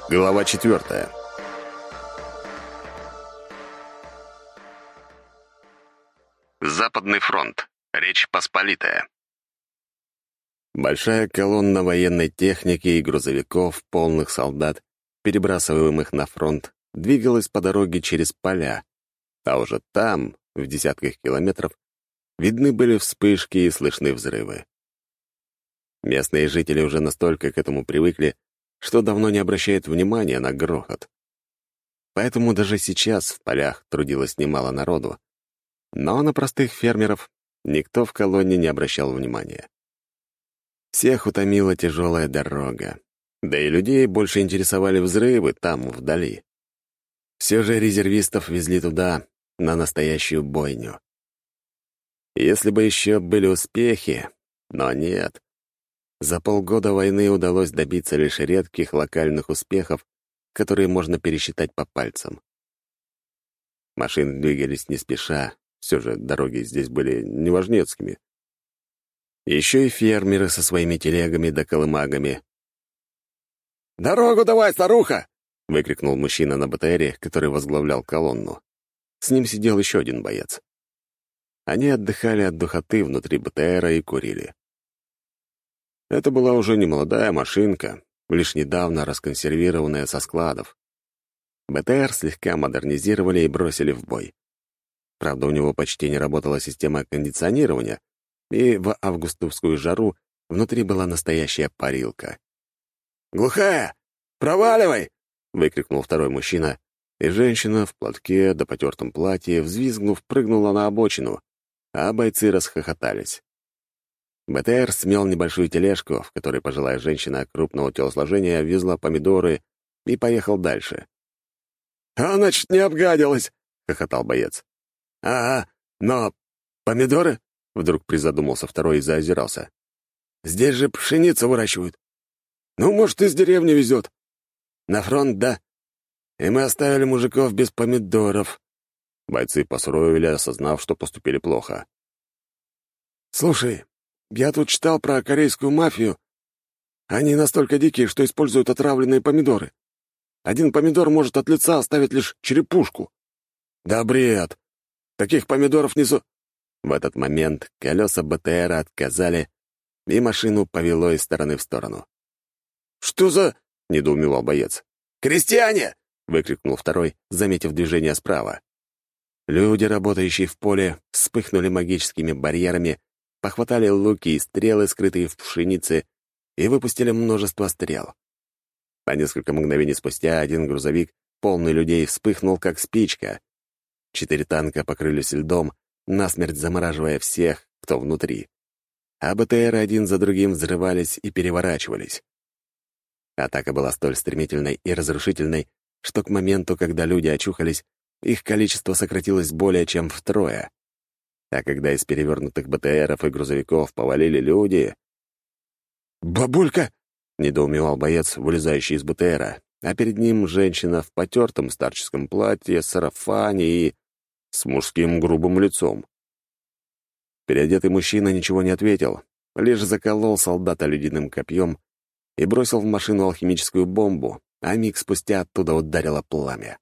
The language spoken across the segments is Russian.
Глава 4. Западный фронт. Речь Посполитая. Большая колонна военной техники и грузовиков, полных солдат, перебрасываемых на фронт, двигалась по дороге через поля, а уже там, в десятках километров, видны были вспышки и слышны взрывы. Местные жители уже настолько к этому привыкли, что давно не обращают внимания на грохот. Поэтому даже сейчас в полях трудилось немало народу, но на простых фермеров никто в колонне не обращал внимания. Всех утомила тяжелая дорога, да и людей больше интересовали взрывы там, вдали. Все же резервистов везли туда, на настоящую бойню. Если бы еще были успехи, но нет. За полгода войны удалось добиться лишь редких локальных успехов, которые можно пересчитать по пальцам. Машины двигались не спеша, все же дороги здесь были неважнецкими. Еще и фермеры со своими телегами да колымагами. «Дорогу давай, старуха!» — выкрикнул мужчина на БТРе, который возглавлял колонну. С ним сидел еще один боец. Они отдыхали от духоты внутри БТРа и курили. Это была уже не молодая машинка, лишь недавно расконсервированная со складов. БТР слегка модернизировали и бросили в бой. Правда, у него почти не работала система кондиционирования, и в августовскую жару внутри была настоящая парилка. «Глухая! Проваливай!» — выкрикнул второй мужчина, и женщина в платке да потертом платье, взвизгнув, прыгнула на обочину, а бойцы расхохотались. БТР смел небольшую тележку, в которой пожилая женщина крупного телосложения везла помидоры, и поехал дальше. «А, значит, не обгадилась!» — хохотал боец. «Ага, но помидоры?» — вдруг призадумался второй и заозирался. «Здесь же пшеницу выращивают. Ну, может, из деревни везет. На фронт, да? И мы оставили мужиков без помидоров». Бойцы посуровили, осознав, что поступили плохо. «Слушай, я тут читал про корейскую мафию. Они настолько дикие, что используют отравленные помидоры. Один помидор может от лица оставить лишь черепушку. Да бред! Таких помидоров несу...» В этот момент колеса БТРа отказали, и машину повело из стороны в сторону. «Что за...» — недоумевал боец. «Крестьяне!» — выкрикнул второй, заметив движение справа. Люди, работающие в поле, вспыхнули магическими барьерами, похватали луки и стрелы, скрытые в пшенице, и выпустили множество стрел. А несколько мгновений спустя один грузовик, полный людей, вспыхнул, как спичка. 4 танка покрылись льдом, насмерть замораживая всех, кто внутри. А БТРы один за другим взрывались и переворачивались. Атака была столь стремительной и разрушительной, что к моменту, когда люди очухались, их количество сократилось более чем втрое. А когда из перевернутых БТРов и грузовиков повалили люди... «Бабулька!» — недоумевал боец, вылезающий из БТРа, а перед ним женщина в потертом старческом платье, сарафане и... с мужским грубым лицом. Переодетый мужчина ничего не ответил, лишь заколол солдата ледяным копьем и бросил в машину алхимическую бомбу, а миг спустя оттуда ударило пламя.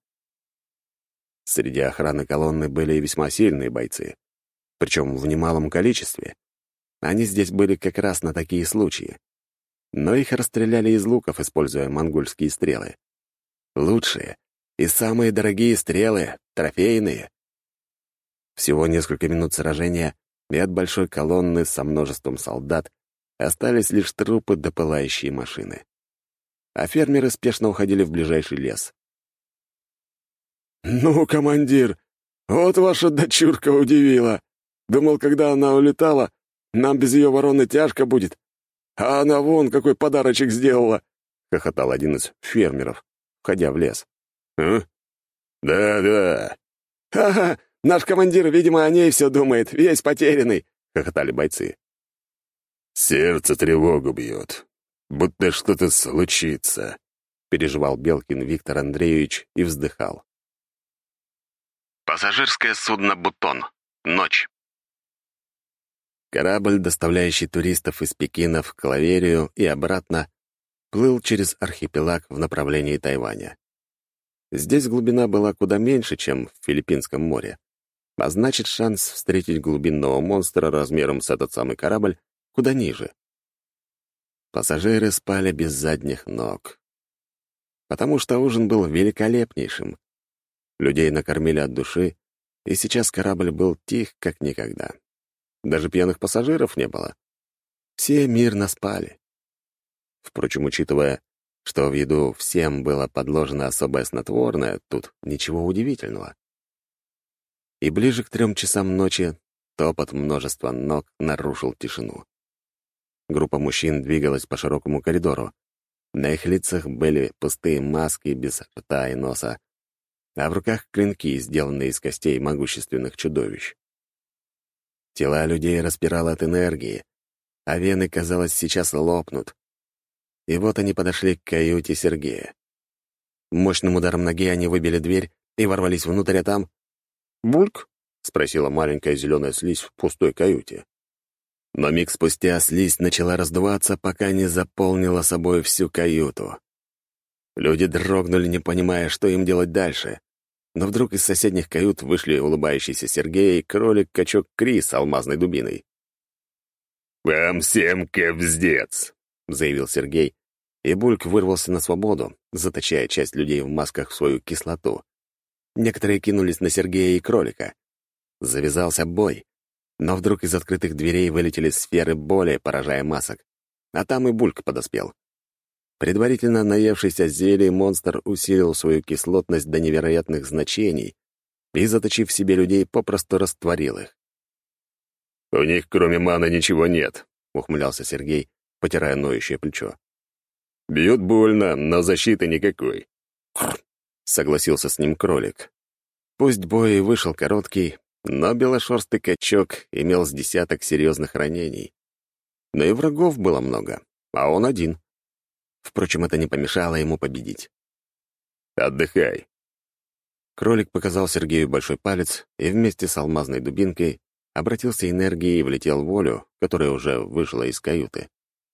Среди охраны колонны были и весьма сильные бойцы, причем в немалом количестве. Они здесь были как раз на такие случаи. Но их расстреляли из луков, используя монгольские стрелы. Лучшие и самые дорогие стрелы, трофейные. Всего несколько минут сражения, и от большой колонны со множеством солдат остались лишь трупы да пылающие машины. А фермеры спешно уходили в ближайший лес. «Ну, командир, вот ваша дочурка удивила. Думал, когда она улетала, нам без ее вороны тяжко будет. А она вон какой подарочек сделала!» — хохотал один из фермеров, входя в лес. «А? Да-да. Ха-ха, наш командир, видимо, о ней все думает, весь потерянный!» — хохотали бойцы. «Сердце тревогу бьет, будто что-то случится», — переживал Белкин Виктор Андреевич и вздыхал. Пассажирское судно «Бутон». Ночь. Корабль, доставляющий туристов из Пекина в Клаверию и обратно, плыл через архипелаг в направлении Тайваня. Здесь глубина была куда меньше, чем в Филиппинском море, а значит, шанс встретить глубинного монстра размером с этот самый корабль куда ниже. Пассажиры спали без задних ног, потому что ужин был великолепнейшим. Людей накормили от души, и сейчас корабль был тих, как никогда. Даже пьяных пассажиров не было. Все мирно спали. Впрочем, учитывая, что в еду всем было подложено особое снотворное, тут ничего удивительного. И ближе к 3 часам ночи топот множества ног нарушил тишину. Группа мужчин двигалась по широкому коридору. На их лицах были пустые маски без рта и носа, а в руках клинки, сделанные из костей могущественных чудовищ. Тела людей распирало от энергии, а вены, казалось, сейчас лопнут. И вот они подошли к каюте Сергея. Мощным ударом ноги они выбили дверь и ворвались внутрь, а там... «Бульк?» — спросила маленькая зеленая слизь в пустой каюте. Но миг спустя слизь начала раздуваться, пока не заполнила собой всю каюту. Люди дрогнули, не понимая, что им делать дальше. Но вдруг из соседних кают вышли улыбающийся Сергей и кролик-качок Крис с алмазной дубиной. «Вам всем капздец!» — заявил Сергей, и Бульк вырвался на свободу, заточая часть людей в масках в свою кислоту. Некоторые кинулись на Сергея и кролика. Завязался бой, но вдруг из открытых дверей вылетели сферы боли, поражая масок. А там и Бульк подоспел. Предварительно наевшийся зелий монстр усилил свою кислотность до невероятных значений и, заточив в себе людей, попросту растворил их. «У них кроме маны ничего нет», — ухмылялся Сергей, потирая ноющее плечо. «Бьют больно, но защиты никакой». Согласился с ним кролик. Пусть бой и вышел короткий, но белошерстый качок имел с десяток серьезных ранений. Но и врагов было много, а он один. Впрочем, это не помешало ему победить. «Отдыхай». Кролик показал Сергею большой палец и вместе с алмазной дубинкой обратился энергией и влетел в волю, которая уже вышла из каюты.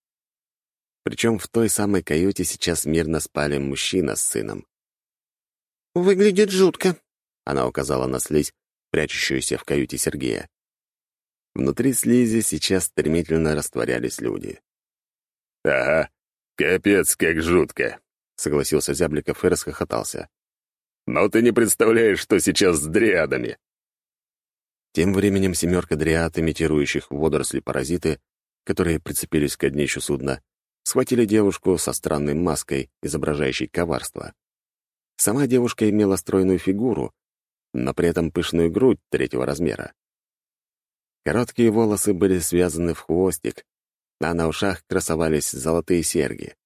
Причем в той самой каюте сейчас мирно спали мужчина с сыном. «Выглядит жутко», — она указала на слизь, прячущуюся в каюте Сергея. Внутри слизи сейчас стремительно растворялись люди. «Ага, капец, как жутко», — согласился Зябликов и расхохотался. «Но ты не представляешь, что сейчас с дриадами». Тем временем 7 дриад, имитирующих водоросли-паразиты, которые прицепились к днищу судна, схватили девушку со странной маской, изображающей коварство. Сама девушка имела стройную фигуру, но при этом пышную грудь 3-го размера. Короткие волосы были связаны в хвостик, а на ушах красовались золотые серьги.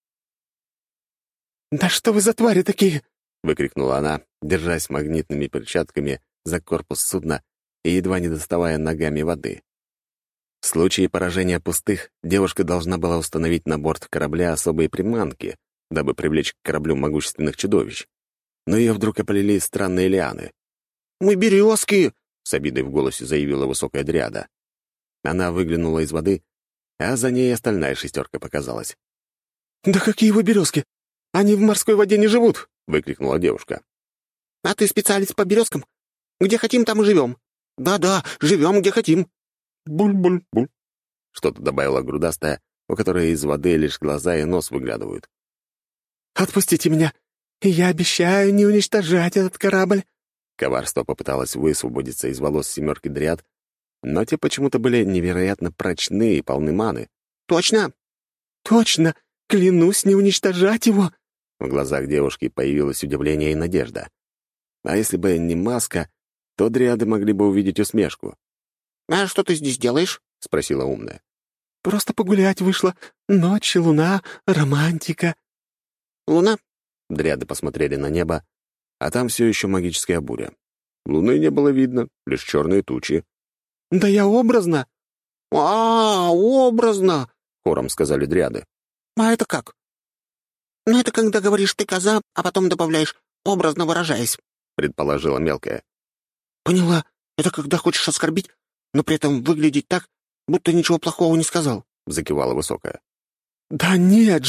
«Да что вы за твари такие?» — выкрикнула она, держась магнитными перчатками за корпус судна и едва не доставая ногами воды. В случае поражения пустых девушка должна была установить на борт корабля особые приманки, дабы привлечь к кораблю могущественных чудовищ. Но ее вдруг опалили странные лианы. «Мы березки!» — с обидой в голосе заявила высокая дриада. Она выглянула из воды, а за ней остальная 6 показалась. «Да какие вы березки! Они в морской воде не живут!» — выкрикнула девушка. «А ты специалист по березкам? Где хотим, там и живем. Да-да, живем, где хотим». «Буль-буль-буль», — что-то добавила грудастая, у которой из воды лишь глаза и нос выглядывают. «Отпустите меня, и я обещаю не уничтожать этот корабль». Коварство попыталось высвободиться из волос 7 дриад, но те почему-то были невероятно прочны и полны маны. «Точно? Точно! Клянусь не уничтожать его!» В глазах девушки появилось удивление и надежда. А если бы не маска, то дриады могли бы увидеть усмешку. «А что ты здесь делаешь?» — спросила умная. «Просто погулять вышла. Ночь, луна, романтика». «Луна?» — дриады посмотрели на небо, а там все еще магическая буря. Луны не было видно, лишь черные тучи. «Да я образно». Образно!» — хором сказали дриады. «А это как?» «Ну, это когда говоришь «ты коза», а потом добавляешь «образно выражаясь», — предположила мелкая. «Поняла. Это когда хочешь оскорбить, но при этом выглядеть так, будто ничего плохого не сказал», — закивала высокая. «Да нет же!»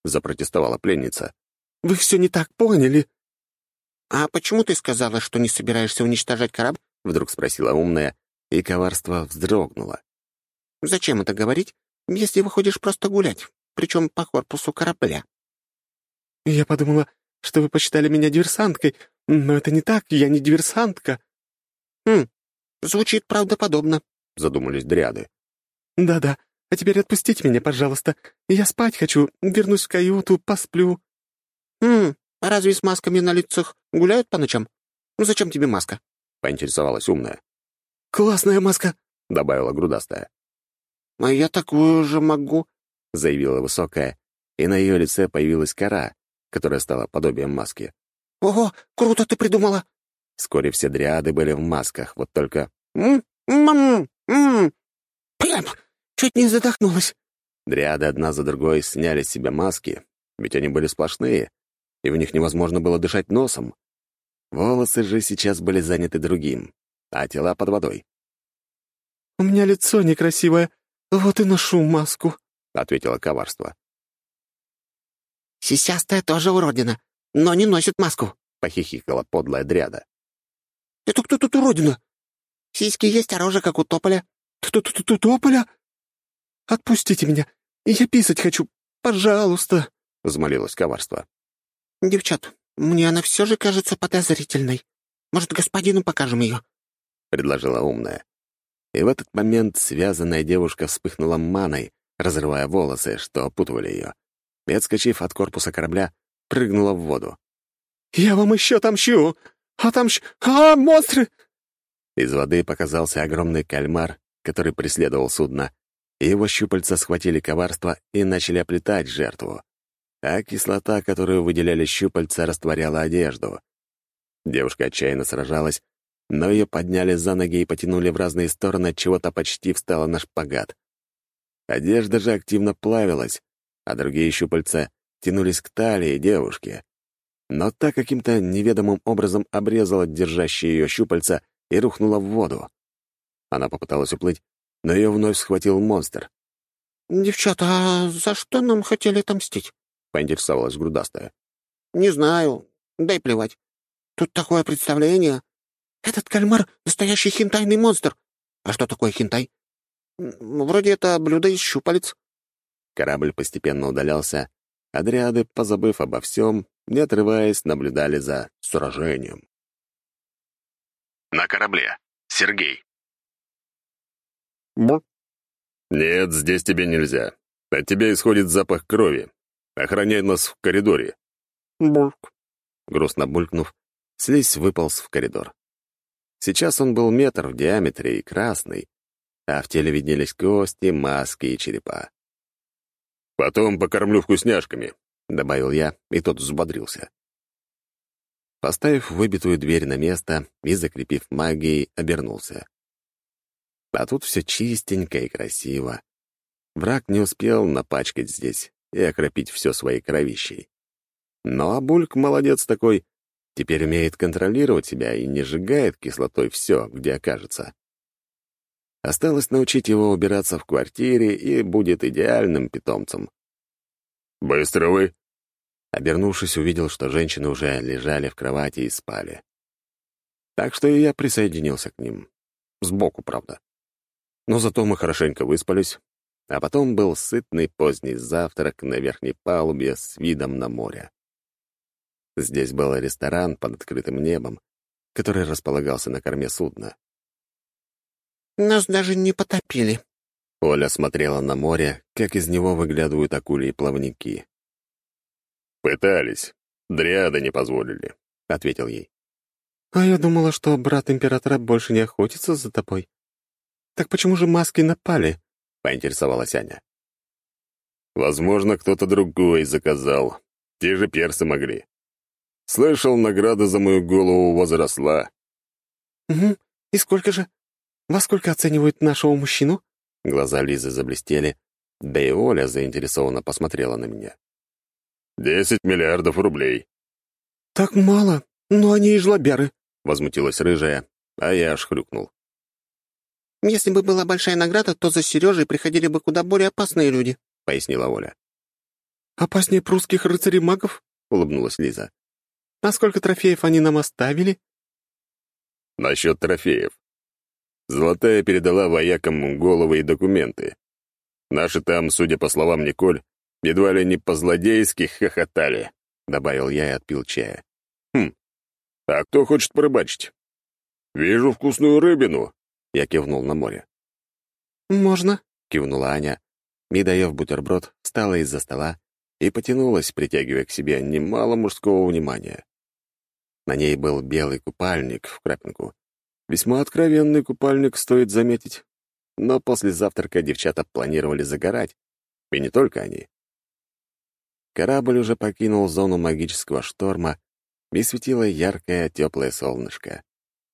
— запротестовала пленница. «Вы все не так поняли». «А почему ты сказала, что не собираешься уничтожать корабль?» — вдруг спросила умная, и коварство вздрогнуло. «Зачем это говорить, если выходишь просто гулять, причем по корпусу корабля?» «Я подумала, что вы посчитали меня диверсанткой, но это не так, я не диверсантка». Звучит правдоподобно», — задумались дриады. «Да-да, а теперь отпустите меня, пожалуйста. Я спать хочу, вернусь в каюту, посплю». Разве с масками на лицах гуляют по ночам? Зачем тебе маска?» — поинтересовалась умная. «Классная маска», — добавила грудастая. «А я такую же могу», — заявила высокая, и на ее лице появилась кора, которая стала подобием маски. «Ого, круто ты придумала!» Вскоре все дриады были в масках, вот только... Прям, чуть не задохнулась. Дриады одна за другой сняли с себя маски, ведь они были сплошные, и в них невозможно было дышать носом. Волосы же сейчас были заняты другим, а тела под водой. «У меня лицо некрасивое, вот и ношу маску», — ответила коварство. «Сисястая тоже уродина, но не носит маску», — похихикала подлая дряда. «Это кто тут уродина? Сиськи есть, а рожа, как у тополя». «Тополя? Отпустите меня, я писать хочу, пожалуйста», — взмолилась коварство. «Девчат, мне она все же кажется подозрительной. Может, господину покажем ее?» — предложила умная. И в этот момент связанная девушка вспыхнула маной, разрывая волосы, что опутывали ее, и, отскочив от корпуса корабля, прыгнула в воду. «Я вам еще отомщу! Монстры!» Из воды показался огромный кальмар, который преследовал судно, и его щупальца схватили коварство и начали оплетать жертву. А кислота, которую выделяли щупальца, растворяла одежду. Девушка отчаянно сражалась, но ее подняли за ноги и потянули в разные стороны, отчего-то почти встала на шпагат. Одежда же активно плавилась, а другие щупальца тянулись к талии девушки. Но та каким-то неведомым образом обрезала держащие ее щупальца и рухнула в воду. Она попыталась уплыть, но ее вновь схватил монстр. «Девчата, а за что нам хотели отомстить?» — поинтересовалась грудастая. «Не знаю. Дай плевать. Тут такое представление. Этот кальмар — настоящий хентайный монстр. А что такое хентай? Вроде это блюдо из щупалец». Корабль постепенно удалялся, а дриады, позабыв обо всем, не отрываясь, наблюдали за сражением. На корабле. Сергей. «Нет, здесь тебе нельзя. От тебя исходит запах крови. Охраняй нас в коридоре». «Бурк». Грустно булькнув, слизь выполз в коридор. Сейчас он был метр в диаметре и красный, а в теле виднелись кости, маски и черепа. «Потом покормлю вкусняшками», — добавил я, и тот взбодрился. Поставив выбитую дверь на место и закрепив магией, обернулся. А тут все чистенько и красиво. Враг не успел напачкать здесь и окропить все своей кровищей. Но Абульк молодец такой, теперь умеет контролировать себя и не сжигает кислотой все, где окажется. Осталось научить его убираться в квартире, и будет идеальным питомцем. «Быстро вы!» Обернувшись, увидел, что женщины уже лежали в кровати и спали. Так что и я присоединился к ним. Сбоку, правда. Но зато мы хорошенько выспались, а потом был сытный поздний завтрак на верхней палубе с видом на море. Здесь был ресторан под открытым небом, который располагался на корме судна. «Нас даже не потопили». Оля смотрела на море, как из него выглядывают акульи плавники. «Пытались. Дриады не позволили», — ответил ей. «А я думала, что брат императора больше не охотится за тобой. Так почему же маски напали?» — поинтересовалась Аня. «Возможно, кто-то другой заказал. Те же персы могли. Слышал, награда за мою голову возросла». «Угу. И сколько же? Во сколько оценивают нашего мужчину?» Глаза Лизы заблестели, да и Оля заинтересованно посмотрела на меня. 10 миллиардов рублей. «Так мало, но они и жлобяры», — возмутилась рыжая, а я аж хрюкнул. «Если бы была большая награда, то за Сережей приходили бы куда более опасные люди», — пояснила Оля. «Опаснее прусских рыцарей-магов?» — улыбнулась Лиза. «А сколько трофеев они нам оставили?» Насчет трофеев. Золотая передала воякам головы и документы. Наши там, судя по словам Николь, едва ли не по-злодейски хохотали, — добавил я и отпил чая. А кто хочет порыбачить? Вижу вкусную рыбину, — я кивнул на море. «Можно», — кивнула Аня, и, доев бутерброд, встала из-за стола и потянулась, притягивая к себе немало мужского внимания. На ней был белый купальник в крапинку. Весьма откровенный купальник, стоит заметить. Но после завтрака девчата планировали загорать, и не только они. Корабль уже покинул зону магического шторма, и светило яркое, теплое солнышко.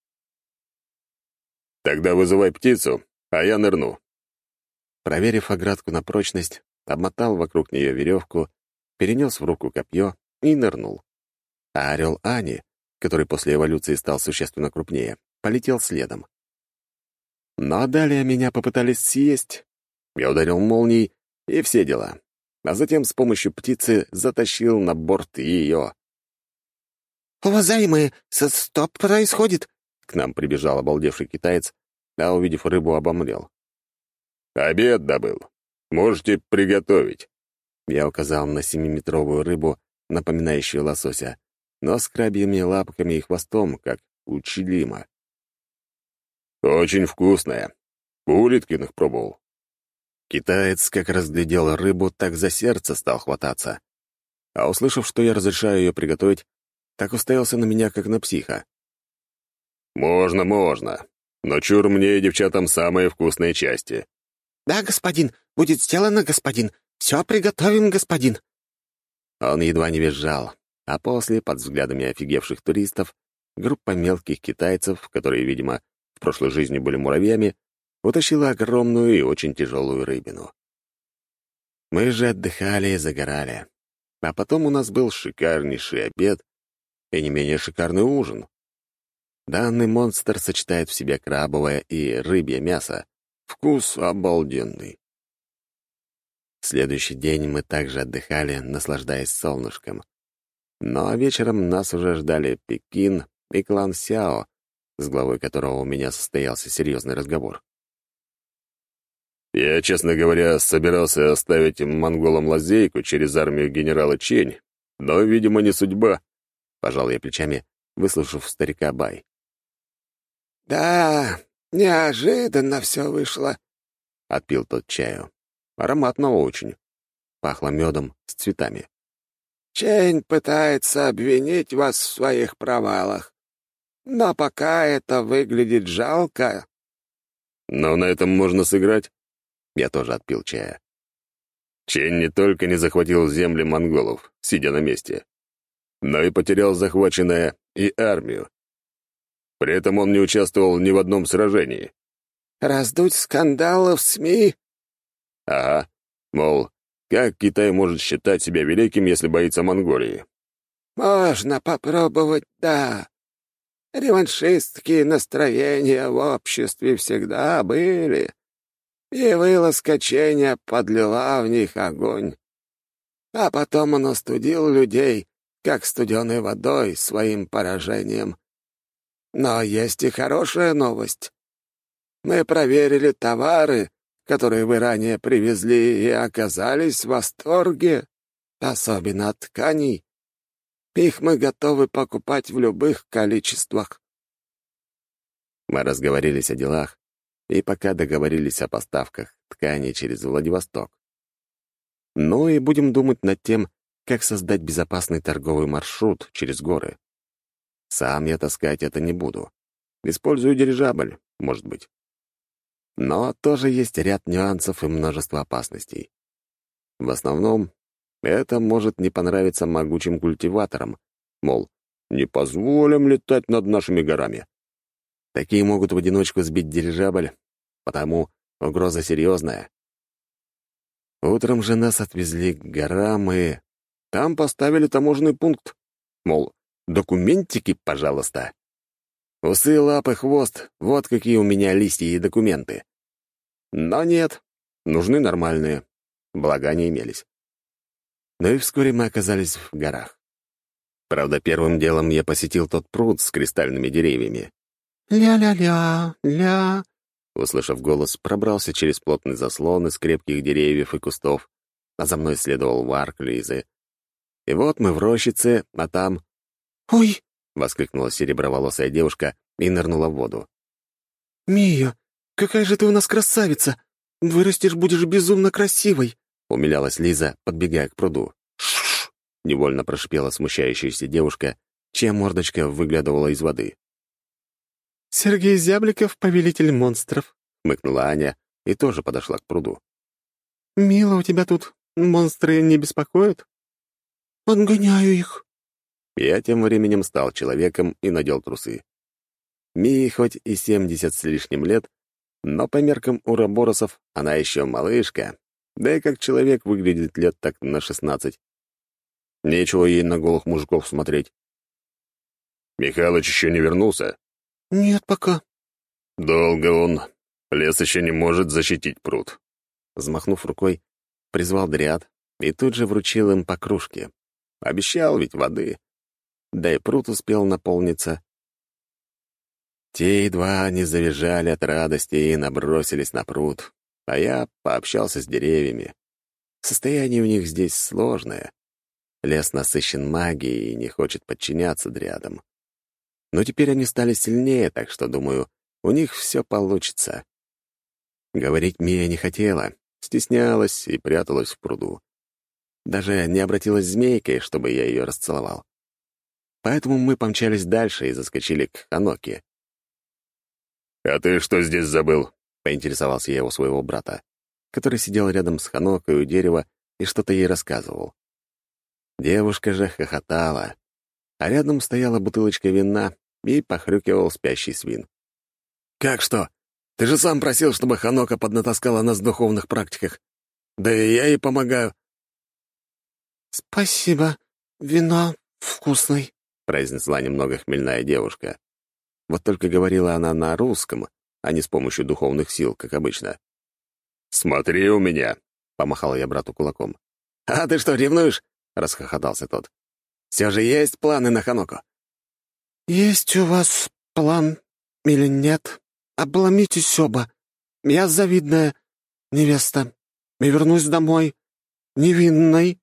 «Тогда вызывай птицу, а я нырну». Проверив оградку на прочность, обмотал вокруг нее веревку, перенес в руку копье и нырнул. А орел Ани, который после эволюции стал существенно крупнее, полетел следом. Но далее меня попытались съесть. Я ударил молнией, и все дела. А затем с помощью птицы затащил на борт ее. «Уважаемые, стоп происходит!» К нам прибежал обалдевший китаец, а, увидев рыбу, обомлел. «Обед добыл. Можете приготовить». Я указал на 7-метровую рыбу, напоминающую лосося, но с крабьими лапками и хвостом, как у чилима. «Очень вкусная. У Улиткиных пробовал». Китаец, как разглядел рыбу, так за сердце стал хвататься. А услышав, что я разрешаю ее приготовить, так уставился на меня, как на психа. «Можно, можно. Но чур мне и девчатам самые вкусные части». «Да, господин, будет сделано, господин. Все приготовим, господин». Он едва не визжал, а после, под взглядами офигевших туристов, группа мелких китайцев, которые, видимо, в прошлой жизни были муравьями, утащила огромную и очень тяжелую рыбину. Мы же отдыхали и загорали. А потом у нас был шикарнейший обед и не менее шикарный ужин. Данный монстр сочетает в себе крабовое и рыбье мясо. Вкус обалденный. В следующий день мы также отдыхали, наслаждаясь солнышком. Но вечером нас уже ждали Пекин и клан Сяо, с главой которого у меня состоялся серьезный разговор. Я, честно говоря, собирался оставить монголам лазейку через армию генерала Чень, но, видимо, не судьба. Пожал я плечами, выслушав старика Бай. «Да, неожиданно все вышло», — отпил тот чаю. Ароматно очень. Пахло медом с цветами. «Чень пытается обвинить вас в своих провалах. Но пока это выглядит жалко». Но на этом можно сыграть. Я тоже отпил чая. Чень не только не захватил земли монголов, сидя на месте, но и потерял захваченное и армию. При этом он не участвовал ни в одном сражении. «Раздуть скандалы в СМИ?» Ага, мол, как Китай может считать себя великим, если боится Монголии? «Можно попробовать, да. Реваншистские настроения в обществе всегда были, и вылазка Ченя подлила в них огонь. А потом он остудил людей, как студеной водой, своим поражением. Но есть и хорошая новость. Мы проверили товары, которые вы ранее привезли, и оказались в восторге, особенно от тканей. Их мы готовы покупать в любых количествах». Мы разговорились о делах, и пока договорились о поставках ткани через Владивосток. Ну и будем думать над тем, как создать безопасный торговый маршрут через горы. Сам я таскать это не буду. Использую дирижабль, может быть. Но тоже есть ряд нюансов и множество опасностей. В основном, это может не понравиться могучим культиваторам, мол, не позволим летать над нашими горами. Такие могут в одиночку сбить дирижабль, потому угроза серьезная. Утром же нас отвезли к горам, и там поставили таможенный пункт. Мол, документики, пожалуйста. Усы, лапы, хвост — вот какие у меня листья и документы. Но нет, нужны нормальные, благо они имелись. Ну и вскоре мы оказались в горах. Правда, первым делом я посетил тот пруд с кристальными деревьями. «Ля-ля-ля, ля...» Услышав голос, пробрался через плотный заслон из крепких деревьев и кустов, а за мной следовал Варк Лизы. И вот мы в рощице, а там... «Ой, — воскликнула сереброволосая девушка и нырнула в воду. Мия, какая же ты у нас красавица! Вырастешь, будешь безумно красивой!» — умилялась Лиза, подбегая к пруду. «Ш-ш-ш!» — невольно прошипела смущающаяся девушка, чья мордочка выглядывала из воды. «Сергей Зябликов, повелитель монстров», — хмыкнула Аня и тоже подошла к пруду. «Мило у тебя тут. Монстры не беспокоят?» «Отгоняю их». Я тем временем стал человеком и надел трусы. Мии хоть и 70 с лишним лет, но по меркам уроборосов она еще малышка, да и как человек выглядит лет так на 16. Нечего ей на голых мужиков смотреть. «Михалыч еще не вернулся?» «Нет пока». «Долго он. Лес еще не может защитить пруд». Взмахнув рукой, призвал дриад и тут же вручил им по кружке. Обещал ведь воды. Да и пруд успел наполниться. Те едва не завизжали от радости и набросились на пруд, а я пообщался с деревьями. Состояние у них здесь сложное. Лес насыщен магией и не хочет подчиняться дриадам. Но теперь они стали сильнее, так что, думаю, у них все получится. Говорить Мия не хотела, стеснялась и пряталась в пруду. Даже не обратилась змейкой, чтобы я ее расцеловал. Поэтому мы помчались дальше и заскочили к Ханоке. «А ты что здесь забыл?» — поинтересовался я у своего брата, который сидел рядом с Ханокой у дерева и что-то ей рассказывал. Девушка же хохотала, а рядом стояла бутылочка вина и похрюкивал спящий свин. «Как что? Ты же сам просил, чтобы Ханока поднатаскала нас в духовных практиках. Да и я ей помогаю». «Спасибо. Вино вкусный», — произнесла немного хмельная девушка. Вот только говорила она на русском, а не с помощью духовных сил, как обычно. «Смотри у меня!» — помахал я брату кулаком. «А ты что, ревнуешь?» — расхохотался тот. «Все же есть планы на Ханоку?» «Есть у вас план или нет? Обломитесь оба. Я завидная невеста и вернусь домой невинной».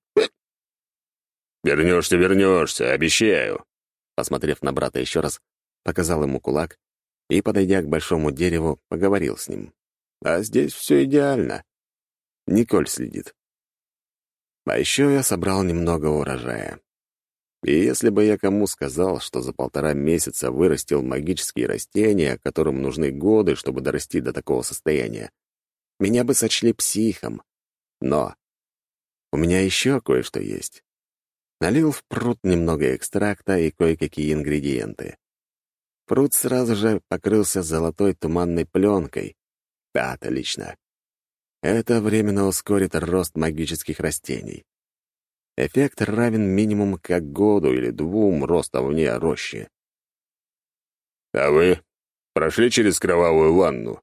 «Вернешься, вернешься, обещаю!» Посмотрев на брата еще раз, показал ему кулак и, подойдя к большому дереву, поговорил с ним. А здесь все идеально. Николь следит. А еще я собрал немного урожая. И если бы я кому сказал, что за 1,5 месяца вырастил магические растения, которым нужны годы, чтобы дорасти до такого состояния, меня бы сочли психом. Но у меня еще кое-что есть. Налил в пруд немного экстракта и кое-какие ингредиенты. Пруд сразу же покрылся золотой туманной пленкой. Да, отлично. Это временно ускорит рост магических растений. Эффект равен минимум как году или 2 роста вне рощи. «А вы прошли через кровавую ванну?»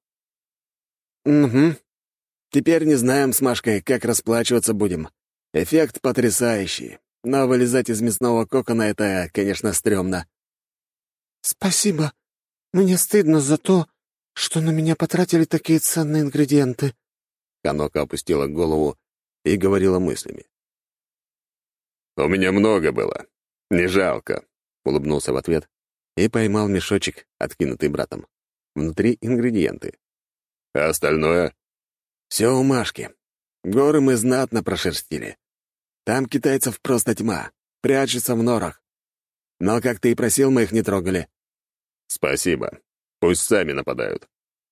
Угу. Теперь не знаем с Машкой, как расплачиваться будем. Эффект потрясающий. Но вылезать из мясного кокона — это, конечно, стрёмно. «Спасибо. Мне стыдно за то, что на меня потратили такие ценные ингредиенты». Ханока опустила голову и говорила мыслями. «У меня много было. Не жалко», — улыбнулся в ответ и поймал мешочек, откинутый братом. Внутри ингредиенты. «А остальное?» «Все у Машки. Горы мы знатно прошерстили. Там китайцев просто тьма, прячутся в норах. Но, как ты и просил, мы их не трогали». «Спасибо. Пусть сами нападают».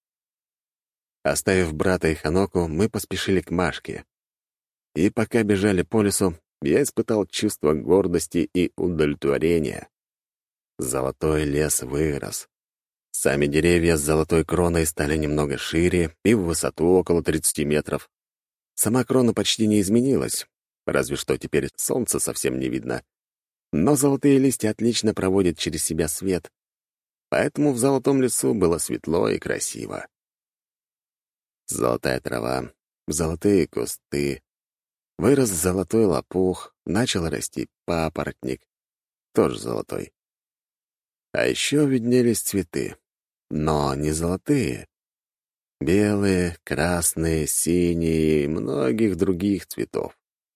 Оставив брата и Ханоку, мы поспешили к Машке. И пока бежали по лесу, я испытал чувство гордости и удовлетворения. Золотой лес вырос. Сами деревья с золотой кроной стали немного шире и в высоту около 30 метров. Сама крона почти не изменилась, разве что теперь солнца совсем не видно. Но золотые листья отлично проводят через себя свет, поэтому в золотом лесу было светло и красиво. Золотая трава, золотые кусты. Вырос золотой лопух, начал расти папоротник, тоже золотой. А еще виднелись цветы, но не золотые. Белые, красные, синие и многих других цветов.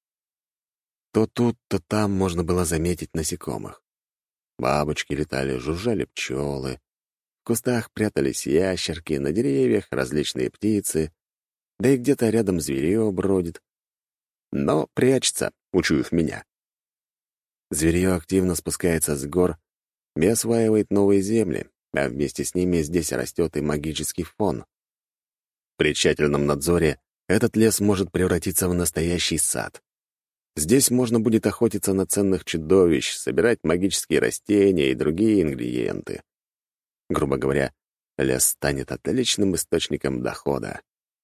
То тут, то там можно было заметить насекомых. Бабочки летали, жужжали пчелы. В кустах прятались ящерки, на деревьях различные птицы, да и где-то рядом зверье бродит. Но прячется, учуяв меня. Зверье активно спускается с гор и осваивает новые земли, а вместе с ними здесь растет и магический фон. При тщательном надзоре этот лес может превратиться в настоящий сад. Здесь можно будет охотиться на ценных чудовищ, собирать магические растения и другие ингредиенты. Грубо говоря, лес станет отличным источником дохода.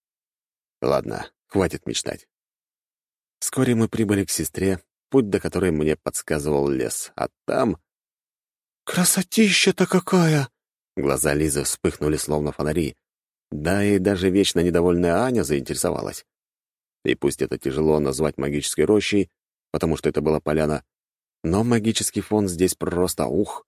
Ладно, хватит мечтать. Вскоре мы прибыли к сестре, путь до которой мне подсказывал лес, а там... «Красотища-то какая!» Глаза Лизы вспыхнули, словно фонари. Да и даже вечно недовольная Аня заинтересовалась. И пусть это тяжело назвать магической рощей, потому что это была поляна, но магический фон здесь просто ух.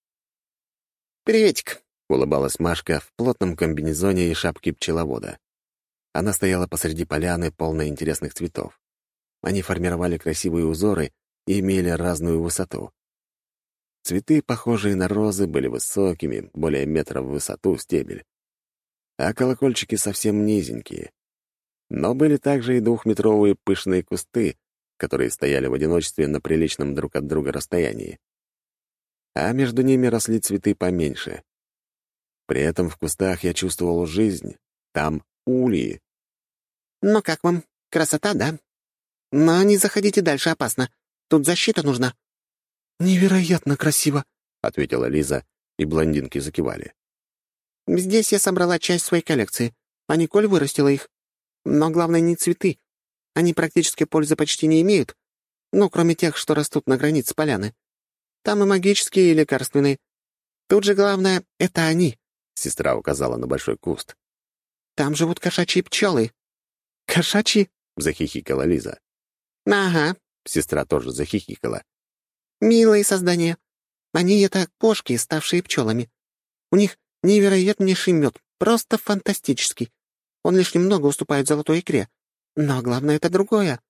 «Приветик!» — улыбалась Машка в плотном комбинезоне и шапке пчеловода. Она стояла посреди поляны, полной интересных цветов. Они формировали красивые узоры и имели разную высоту. Цветы, похожие на розы, были высокими, более метра в высоту стебель. А колокольчики совсем низенькие. Но были также и двухметровые пышные кусты, которые стояли в одиночестве на приличном друг от друга расстоянии. А между ними росли цветы поменьше. При этом в кустах я чувствовал жизнь. Там ульи. «Ну как вам? Красота, да? Но не заходите дальше, опасно. Тут защита нужна». «Невероятно красиво», — ответила Лиза, и блондинки закивали. «Здесь я собрала часть своей коллекции, а Николь вырастила их. Но главное не цветы. Они практически пользы почти не имеют, ну, кроме тех, что растут на границе поляны. Там и магические, и лекарственные. Тут же главное — это они», — Сестра указала на большой куст. «Там живут кошачьи пчелы». «Кошачьи?» — захихикала Лиза. «Ага», — сестра тоже захихикала. «милые создания. Они — это кошки, ставшие пчелами. У них невероятнейший мед, просто фантастический. Он лишь немного уступает золотой икре. Но главное — это другое».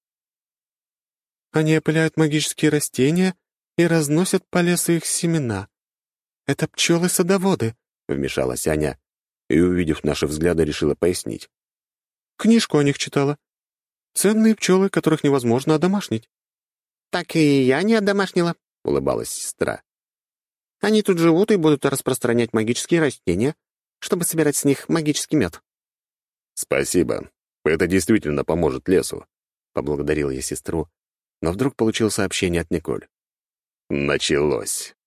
«Они опыляют магические растения и разносят по лесу их семена. Это пчелы-садоводы», — вмешалась Аня и, увидев наши взгляды, решила пояснить. «Книжку о них читала. Ценные пчелы, которых невозможно одомашнить». «Так и я не одомашнила», — улыбалась сестра. «Они тут живут и будут распространять магические растения, чтобы собирать с них магический мед». «Спасибо. Это действительно поможет лесу», — поблагодарил я сестру, но вдруг получил сообщение от Николь. Началось.